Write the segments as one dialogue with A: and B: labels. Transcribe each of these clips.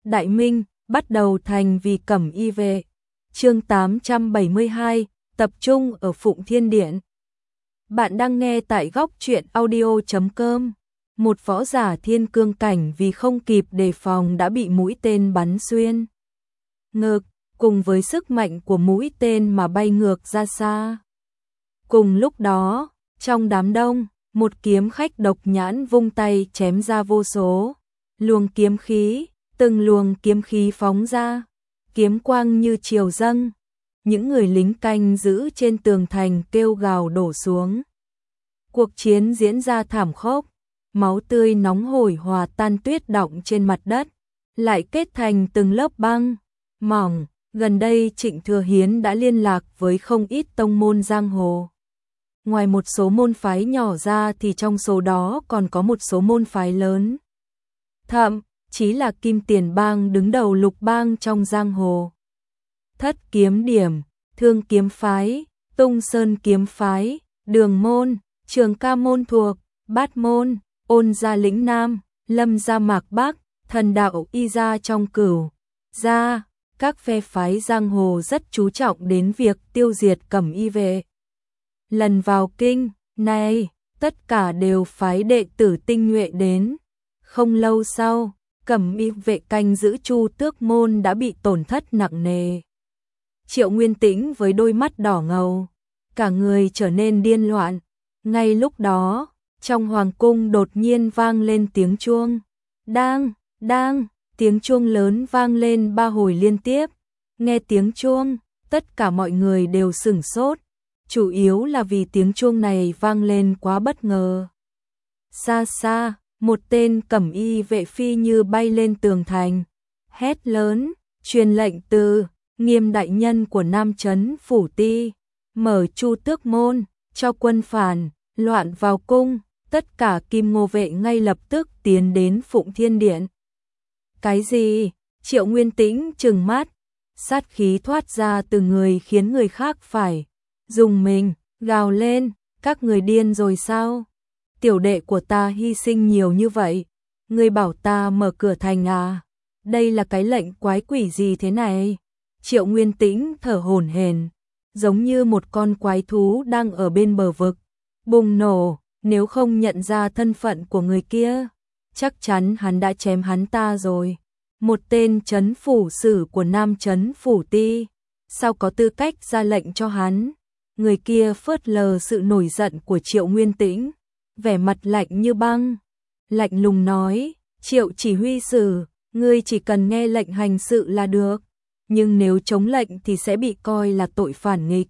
A: Đại Minh, bắt đầu thành vì Cẩm Y vệ. Chương 872, tập trung ở Phụng Thiên Điện. Bạn đang nghe tại góc truyện audio.com. Một võ giả thiên cương cảnh vì không kịp đề phòng đã bị mũi tên bắn xuyên ngực, cùng với sức mạnh của mũi tên mà bay ngược ra xa. Cùng lúc đó, trong đám đông, một kiếm khách độc nhãn vung tay chém ra vô số luồng kiếm khí, từng luồng kiếm khí phóng ra, kiếm quang như triều dâng. Những người lính canh giữ trên tường thành kêu gào đổ xuống. Cuộc chiến diễn ra thảm khốc, máu tươi nóng hổi hòa tan tuyết đọng trên mặt đất, lại kết thành từng lớp băng mỏng. Gần đây Trịnh Thừa Hiến đã liên lạc với không ít tông môn giang hồ. Ngoài một số môn phái nhỏ ra thì trong số đó còn có một số môn phái lớn. Thậm chí là Kim Tiền Bang đứng đầu lục bang trong giang hồ. Thất Kiếm Điểm, Thương Kiếm Phái, Tung Sơn Kiếm Phái, Đường Môn, Trường Ca Môn thuộc, Bát Môn, Ôn Gia Lĩnh Nam, Lâm Gia Mạc Bắc, Thần Đạo Y Gia trong Cửu Gia. Các phe phái giang hồ rất chú trọng đến việc tiêu diệt Cẩm Y vệ. Lần vào kinh này, tất cả đều phái đệ tử tinh nhuệ đến. Không lâu sau, Cẩm Y vệ canh giữ Chu Tước môn đã bị tổn thất nặng nề. Triệu Nguyên Tĩnh với đôi mắt đỏ ngầu, cả người trở nên điên loạn. Ngay lúc đó, trong hoàng cung đột nhiên vang lên tiếng chuông. Đang, tiếng chuông lớn vang lên 3 hồi liên tiếp. Nghe tiếng chuông, tất cả mọi người đều sửng sốt, chủ yếu là vì tiếng chuông này vang lên quá bất ngờ. Xa xa, một tên Cẩm Y vệ phi như bay lên tường thành, hét lớn, truyền lệnh từ Nghiêm đại nhân của Nam Trấn Phủ Ti, mở Chu Tước môn, cho quân phản loạn vào cung. Tất cả Kim Ngô vệ ngay lập tức tiến đến Phụng Thiên Điện. Cái gì? Triệu Nguyên Tĩnh trừng mắt, sát khí thoát ra từ người khiến người khác phải dùng mình, gào lên, các người điên rồi sao? Tiểu đệ của ta hy sinh nhiều như vậy, ngươi bảo ta mở cửa thành à? Đây là cái lệnh quái quỷ gì thế này? Triệu Nguyên Tĩnh thở hổn hển, giống như một con quái thú đang ở bên bờ vực bùng nổ. Nếu không nhận ra thân phận của người kia, chắc chắn hắn đã chém hắn ta rồi. Một tên trấn phủ sử của Nam Trấn Phủ Ti, sao có tư cách ra lệnh cho hắn? Người kia phớt lờ sự nổi giận của Triệu Nguyên Tĩnh, vẻ mặt lạnh như băng, lạnh lùng nói, Triệu chỉ huy sử, ngươi chỉ cần nghe lệnh hành sự là được, nhưng nếu chống lệnh thì sẽ bị coi là tội phản nghịch.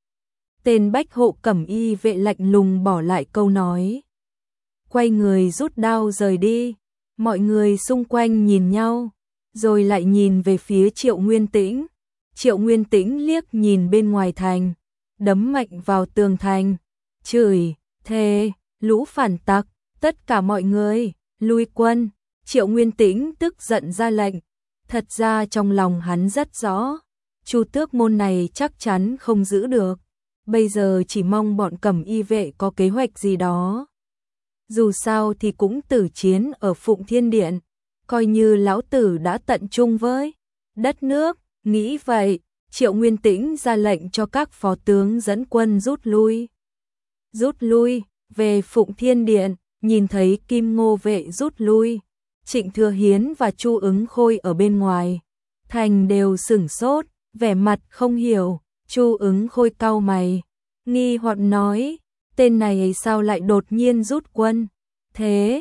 A: Tên bách hộ Cẩm Y vệ lạnh lùng bỏ lại câu nói, quay người rút đao rời đi. Mọi người xung quanh nhìn nhau, rồi lại nhìn về phía Triệu Nguyên Tĩnh. Triệu Nguyên Tĩnh liếc nhìn bên ngoài thành, đấm mạnh vào tường thành, chửi, thề, lũ phản tặc, tất cả mọi người, lui quân. Triệu Nguyên Tĩnh tức giận ra lệnh, thật ra trong lòng hắn rất rõ, Chu Tước môn này chắc chắn không giữ được. Bây giờ chỉ mong bọn Cẩm Y vệ có kế hoạch gì đó. Dù sao thì cũng tử chiến ở Phụng Thiên Điện, coi như lão tử đã tận trung với đất nước. Nghĩ vậy, Triệu Nguyên Tĩnh ra lệnh cho các phó tướng dẫn quân rút lui. Rút lui, về Phụng Thiên Điện, nhìn thấy Kim Ngô vệ rút lui. Trịnh Thừa Hiến và Chu Ứng Khôi ở bên ngoài thành đều sửng sốt, vẻ mặt không hiểu. Chu Ứng Khôi cau mày, nghi hoặc nói, tên này sao lại đột nhiên rút quân? Thế,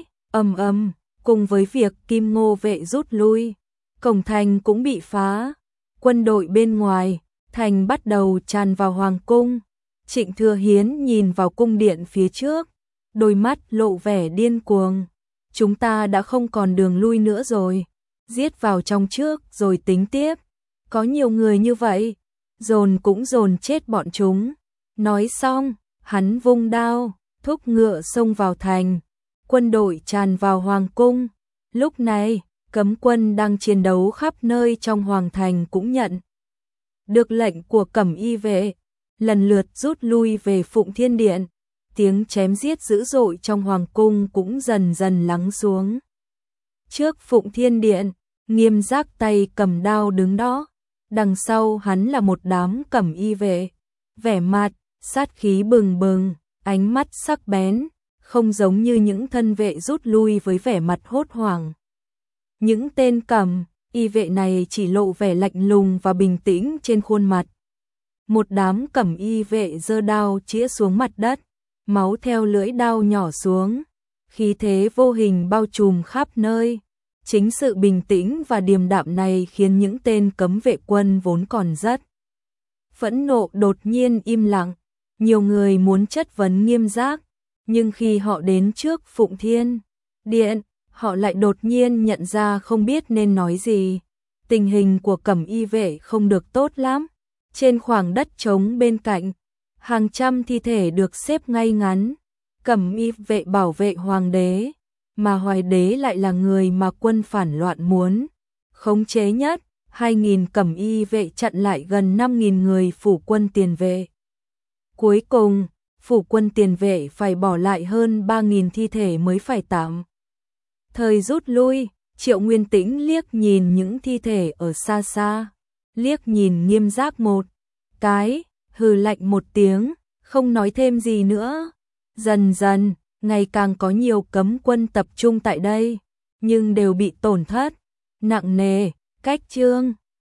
A: cùng với việc Kim Ngô vệ rút lui, cổng thành cũng bị phá, quân đội bên ngoài thành bắt đầu tràn vào hoàng cung. Trịnh Thừa Hiến nhìn vào cung điện phía trước, đôi mắt lộ vẻ điên cuồng. Chúng ta đã không còn đường lui nữa rồi, giết vào trong trước rồi tính tiếp. Có nhiều người như vậy, dồn cũng dồn chết bọn chúng. Nói xong, hắn vung đao, thúc ngựa xông vào thành. Quân đội tràn vào hoàng cung. Lúc này, cấm quân đang chiến đấu khắp nơi trong hoàng thành cũng nhận được lệnh của Cẩm Y vệ, lần lượt rút lui về Phụng Thiên Điện. Tiếng chém giết dữ dội trong hoàng cung cũng dần dần lắng xuống. Trước Phụng Thiên Điện, Nghiêm Giác tay cầm đao đứng đó, đằng sau hắn là một đám cẩm y vệ, vẻ mặt sát khí bừng bừng, ánh mắt sắc bén, không giống như những thân vệ rút lui với vẻ mặt hốt hoảng. Những tên cẩm y vệ này chỉ lộ vẻ lạnh lùng và bình tĩnh trên khuôn mặt. Một đám cẩm y vệ giơ đao chĩa xuống mặt đất, máu theo lưỡi đao nhỏ xuống, khí thế vô hình bao trùm khắp nơi. Chính sự bình tĩnh và điềm đạm này khiến những tên cấm vệ quân vốn còn rất phẫn nộ đột nhiên im lặng. Nhiều người muốn chất vấn Nghiêm Giác, nhưng khi họ đến trước Phụng Thiên Điện, họ lại đột nhiên nhận ra không biết nên nói gì. Tình hình của cẩm y vệ không được tốt lắm. Trên khoảng đất trống bên cạnh, hàng trăm thi thể được xếp ngay ngắn. Cẩm y vệ bảo vệ hoàng đế, mà Hoài đế lại là người mà quân phản loạn muốn khống chế nhất. 2.000 cẩm y vệ chặn lại gần 5.000 người phủ quân tiền vệ. Cuối cùng, phủ quân tiền vệ phải bỏ lại hơn 3.000 thi thể mới phải tạm thời rút lui. Triệu Nguyên Tĩnh liếc nhìn những thi thể ở xa xa, liếc nhìn Nghiêm Giác một cái, hừ lạnh một tiếng, không nói thêm gì nữa. Dần dần, ngày càng có nhiều cấm quân tập trung tại đây, nhưng đều bị tổn thất nặng nề. Cách chương